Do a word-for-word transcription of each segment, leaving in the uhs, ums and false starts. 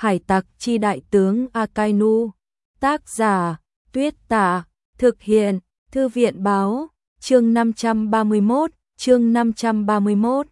Hải tặc chi đại tướng Akainu. Tác giả, Tuyết Tả. Thực hiện, Thư viện báo. Chương năm trăm ba mươi mốt, chương năm trăm ba mươi mốt.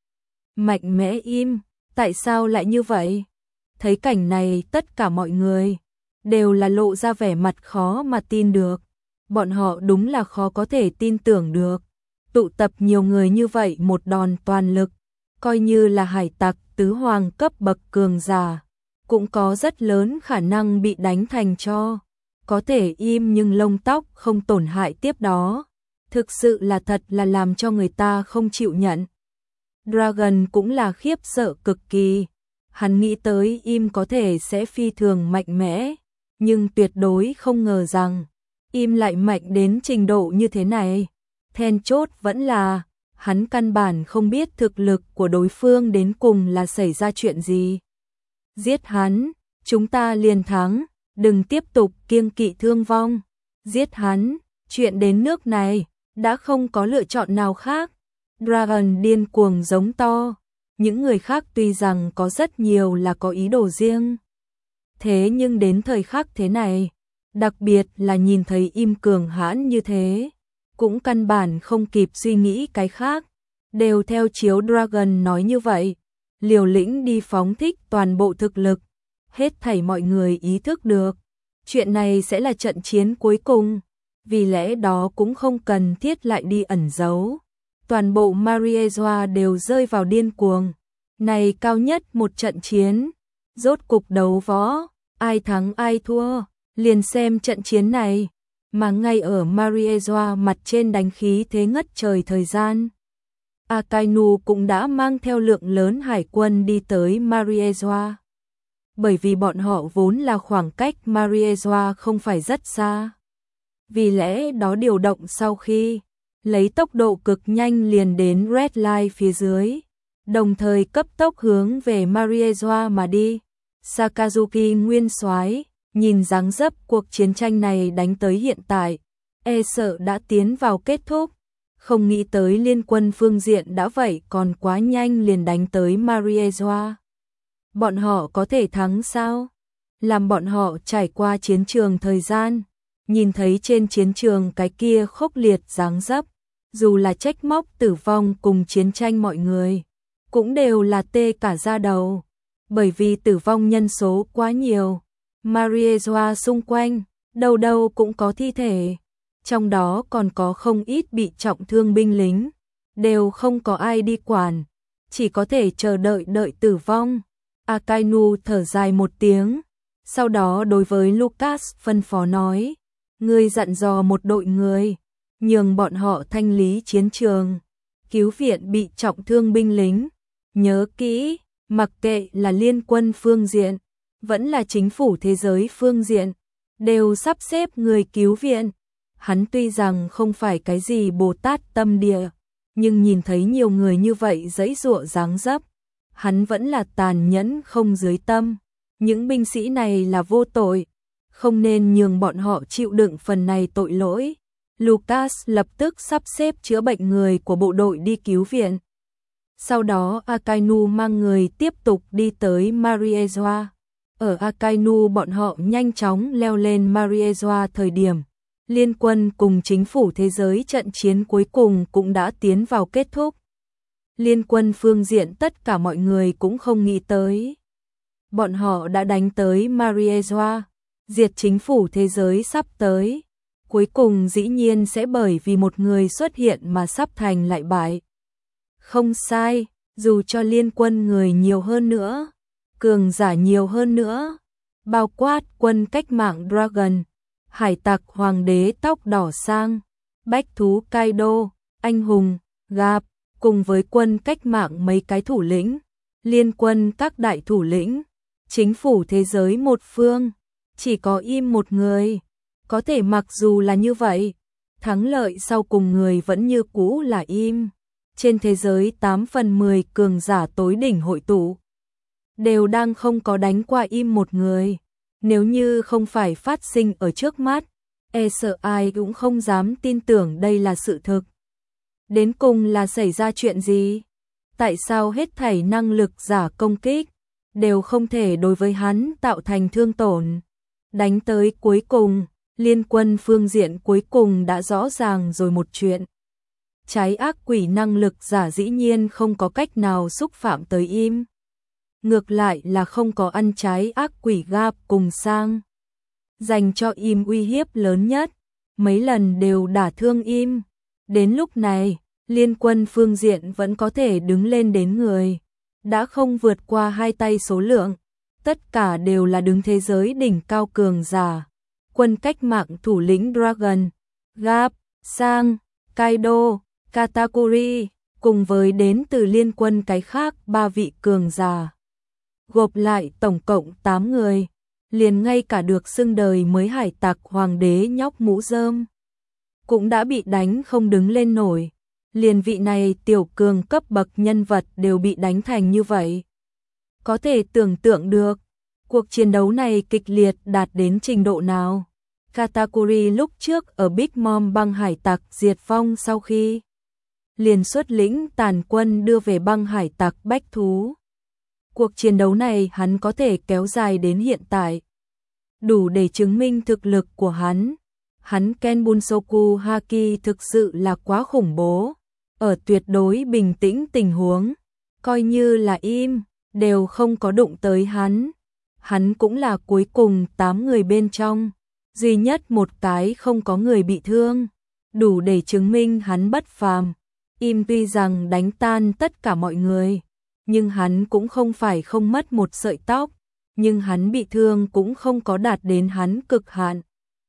Mạnh mẽ im, tại sao lại như vậy? Thấy cảnh này tất cả mọi người đều là lộ ra vẻ mặt khó mà tin được. Bọn họ đúng là khó có thể tin tưởng được. Tụ tập nhiều người như vậy một đòn toàn lực, coi như là hải tặc tứ hoàng cấp bậc cường giả, cũng có rất lớn khả năng bị đánh thành tro. Có thể im nhưng lông tóc không tổn hại tiếp đó. Thực sự là thật là làm cho người ta không chịu nhận. Dragon cũng là khiếp sợ cực kỳ. Hắn nghĩ tới im có thể sẽ phi thường mạnh mẽ, nhưng tuyệt đối không ngờ rằng im lại mạnh đến trình độ như thế này. Then chốt vẫn là hắn căn bản không biết thực lực của đối phương đến cùng là xảy ra chuyện gì. Giết hắn, chúng ta liền thắng, đừng tiếp tục kiêng kỵ thương vong. Giết hắn, chuyện đến nước này đã không có lựa chọn nào khác. Dragon điên cuồng giống to. Những người khác tuy rằng có rất nhiều là có ý đồ riêng, thế nhưng đến thời khắc thế này, đặc biệt là nhìn thấy im cường hãn như thế, cũng căn bản không kịp suy nghĩ cái khác, đều theo chiếu Dragon nói như vậy, liều lĩnh đi phóng thích toàn bộ thực lực. Hết thảy mọi người ý thức được, chuyện này sẽ là trận chiến cuối cùng, vì lẽ đó cũng không cần thiết lại đi ẩn giấu. Toàn bộ Mariezua đều rơi vào điên cuồng. Này cao nhất một trận chiến, rốt cục đấu võ, ai thắng ai thua, liền xem trận chiến này. Mà ngay ở Mariezua mặt trên đánh khí thế ngất trời thời gian, Akainu cũng đã mang theo lượng lớn hải quân đi tới Mariezua. Bởi vì bọn họ vốn là khoảng cách Mariezua không phải rất xa, vì lẽ đó điều động sau khi lấy tốc độ cực nhanh liền đến Red Line phía dưới, đồng thời cấp tốc hướng về Mariezua mà đi. Sakazuki nguyên soái nhìn dáng dấp cuộc chiến tranh này đánh tới hiện tại, e sợ đã tiến vào kết thúc. Không nghĩ tới liên quân phương diện đã vậy còn quá nhanh liền đánh tới Mariezua. Bọn họ có thể thắng sao? Làm bọn họ trải qua chiến trường thời gian, nhìn thấy trên chiến trường cái kia khốc liệt dáng dấp, dù là trách móc tử vong cùng chiến tranh mọi người, cũng đều là tê cả da đầu, bởi vì tử vong nhân số quá nhiều. Mariezua xung quanh, đâu đâu cũng có thi thể, trong đó còn có không ít bị trọng thương binh lính, đều không có ai đi quản, chỉ có thể chờ đợi đợi tử vong. Akainu thở dài một tiếng, sau đó đối với Lucas phân phó nói, ngươi dặn dò một đội người, nhường bọn họ thanh lý chiến trường, cứu viện bị trọng thương binh lính. Nhớ kỹ, mặc kệ là liên quân phương diện, vẫn là chính phủ thế giới phương diện, đều sắp xếp người cứu viện. Hắn tuy rằng không phải cái gì Bồ Tát tâm địa, nhưng nhìn thấy nhiều người như vậy giãy giụa dáng dấp, hắn vẫn là tàn nhẫn không dưới tâm. Những binh sĩ này là vô tội, không nên nhường bọn họ chịu đựng phần này tội lỗi. Lucas lập tức sắp xếp chữa bệnh người của bộ đội đi cứu viện. Sau đó Akainu mang người tiếp tục đi tới Mariezua. Ở Akainu bọn họ nhanh chóng leo lên Mariezua thời điểm, liên quân cùng chính phủ thế giới trận chiến cuối cùng cũng đã tiến vào kết thúc. Liên quân phương diện tất cả mọi người cũng không nghĩ tới. Bọn họ đã đánh tới Mariezua, diệt chính phủ thế giới sắp tới. Cuối cùng dĩ nhiên sẽ bởi vì một người xuất hiện mà sắp thành lại bại. Không sai, dù cho liên quân người nhiều hơn nữa, cường giả nhiều hơn nữa, bao quát quân cách mạng Dragon, hải tặc hoàng đế tóc đỏ sang, bách thú Kaido, anh hùng, Gap, cùng với quân cách mạng mấy cái thủ lĩnh, liên quân các đại thủ lĩnh, chính phủ thế giới một phương, chỉ có im một người. Có thể mặc dù là như vậy, thắng lợi sau cùng người vẫn như cũ là im. Trên thế giới tám phần mười cường giả tối đỉnh hội tụ, đều đang không có đánh qua im một người. Nếu như không phải phát sinh ở trước mắt, e sợ ai cũng không dám tin tưởng đây là sự thực. Đến cùng là xảy ra chuyện gì? Tại sao hết thảy năng lực giả công kích đều không thể đối với hắn tạo thành thương tổn. Đánh tới cuối cùng, Liên Quân phương diện cuối cùng đã rõ ràng rồi một chuyện. Trái ác quỷ năng lực giả dĩ nhiên không có cách nào xúc phạm tới im. Ngược lại là không có ăn trái ác quỷ Gap cùng sang. Dành cho im uy hiếp lớn nhất, mấy lần đều đả thương im. Đến lúc này, Liên Quân phương diện vẫn có thể đứng lên đến người. Đã không vượt qua hai tay số lượng, tất cả đều là đứng thế giới đỉnh cao cường giả. Quân cách mạng thủ lĩnh Dragon, Gap, Sang, Kaido, Katakuri, cùng với đến từ Liên Quân cái khác ba vị cường giả. Gộp lại tổng cộng tám người, liền ngay cả được xưng đời mới hải tặc hoàng đế nhóc mũ rơm cũng đã bị đánh không đứng lên nổi. Liền vị này tiểu cường cấp bậc nhân vật đều bị đánh thành như vậy. Có thể tưởng tượng được, cuộc chiến đấu này kịch liệt đạt đến trình độ nào. Katakuri lúc trước ở Big Mom băng hải tặc diệt vong sau khi liền xuất lĩnh tàn quân đưa về băng hải tặc bách thú. Cuộc chiến đấu này hắn có thể kéo dài đến hiện tại, đủ để chứng minh thực lực của hắn. Hắn Ken Bunsoku Haki thực sự là quá khủng bố. Ở tuyệt đối bình tĩnh tình huống, coi như là im, đều không có đụng tới hắn. Hắn cũng là cuối cùng tám người bên trong, duy nhất một cái không có người bị thương, đủ để chứng minh hắn bất phàm. Im tuy rằng đánh tan tất cả mọi người, nhưng hắn cũng không phải không mất một sợi tóc, nhưng hắn bị thương cũng không có đạt đến hắn cực hạn.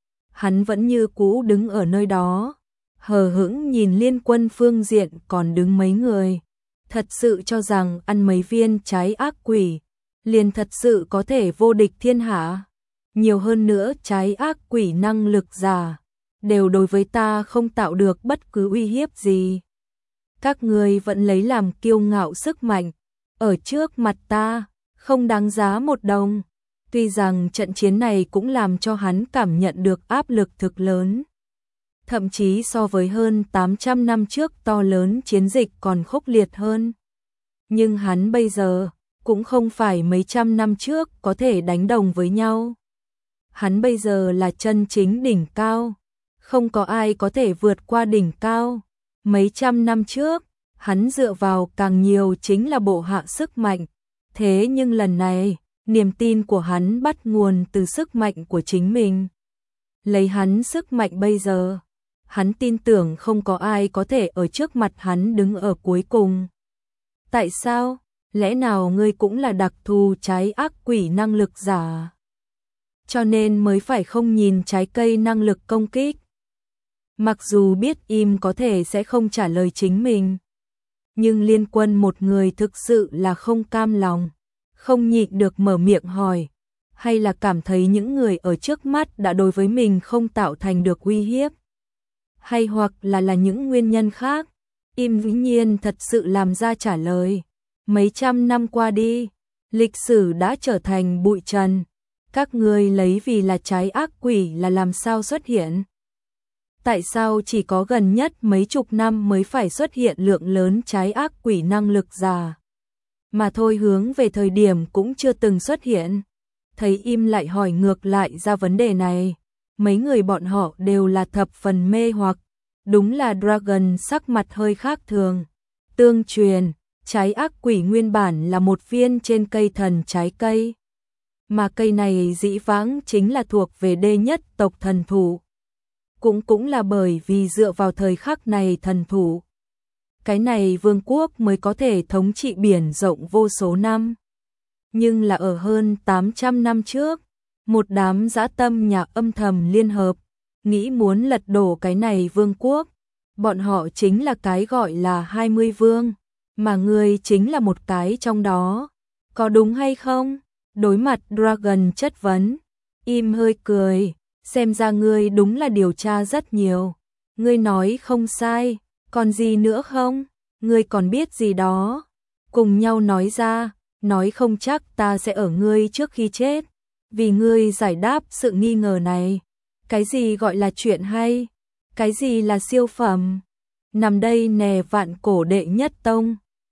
Hắn vẫn như cũ đứng ở nơi đó, hờ hững nhìn Liên Quân phương diện còn đứng mấy người. Thật sự cho rằng ăn mấy viên trái ác quỷ, liền thật sự có thể vô địch thiên hạ. Nhiều hơn nữa trái ác quỷ năng lực giả, đều đối với ta không tạo được bất cứ uy hiếp gì. Các người vẫn lấy làm kiêu ngạo sức mạnh, ở trước mặt ta, không đáng giá một đồng. Tuy rằng trận chiến này cũng làm cho hắn cảm nhận được áp lực thực lớn. Thậm chí so với hơn tám trăm năm trước to lớn chiến dịch còn khốc liệt hơn. Nhưng hắn bây giờ, cũng không phải mấy trăm năm trước có thể đánh đồng với nhau. Hắn bây giờ là chân chính đỉnh cao, không có ai có thể vượt qua đỉnh cao. Mấy trăm năm trước, hắn dựa vào càng nhiều chính là bộ hạ sức mạnh. Thế nhưng lần này, niềm tin của hắn bắt nguồn từ sức mạnh của chính mình. Lấy hắn sức mạnh bây giờ, hắn tin tưởng không có ai có thể ở trước mặt hắn đứng ở cuối cùng. Tại sao? Lẽ nào ngươi cũng là đặc thù trái ác quỷ năng lực giả? Cho nên mới phải không nhìn trái cây năng lực công kích. Mặc dù biết im có thể sẽ không trả lời chính mình, nhưng Liên Quân một người thực sự là không cam lòng, không nhịn được mở miệng hỏi, hay là cảm thấy những người ở trước mắt đã đối với mình không tạo thành được uy hiếp, hay hoặc là là những nguyên nhân khác. Im dĩ nhiên thật sự làm ra trả lời. Mấy trăm năm qua đi, lịch sử đã trở thành bụi trần. Các ngươi lấy vì là trái ác quỷ là làm sao xuất hiện? Tại sao chỉ có gần nhất mấy chục năm mới phải xuất hiện lượng lớn trái ác quỷ năng lực giả? Mà thôi hướng về thời điểm cũng chưa từng xuất hiện. Thấy im lại hỏi ngược lại ra vấn đề này. Mấy người bọn họ đều là thập phần mê hoặc. Đúng là Dragon sắc mặt hơi khác thường. Tương truyền, trái ác quỷ nguyên bản là một viên trên cây thần trái cây. Mà cây này dĩ vãng chính là thuộc về đê nhất tộc thần thụ. Cũng cũng là bởi vì dựa vào thời khắc này thần thụ, cái này vương quốc mới có thể thống trị biển rộng vô số năm. Nhưng là ở hơn tám trăm năm trước, một đám dã tâm nhà âm thầm liên hợp, nghĩ muốn lật đổ cái này vương quốc. Bọn họ chính là cái gọi là hai mươi vương, mà ngươi chính là một cái trong đó. Có đúng hay không? Đối mặt Dragon chất vấn, im hơi cười, xem ra ngươi đúng là điều tra rất nhiều. Ngươi nói không sai, còn gì nữa không? Ngươi còn biết gì đó? Cùng nhau nói ra, nói không chắc ta sẽ ở ngươi trước khi chết, vì ngươi giải đáp sự nghi ngờ này. Cái gì gọi là chuyện hay? Cái gì là siêu phẩm? Nằm đây nè vạn cổ đệ nhất tông,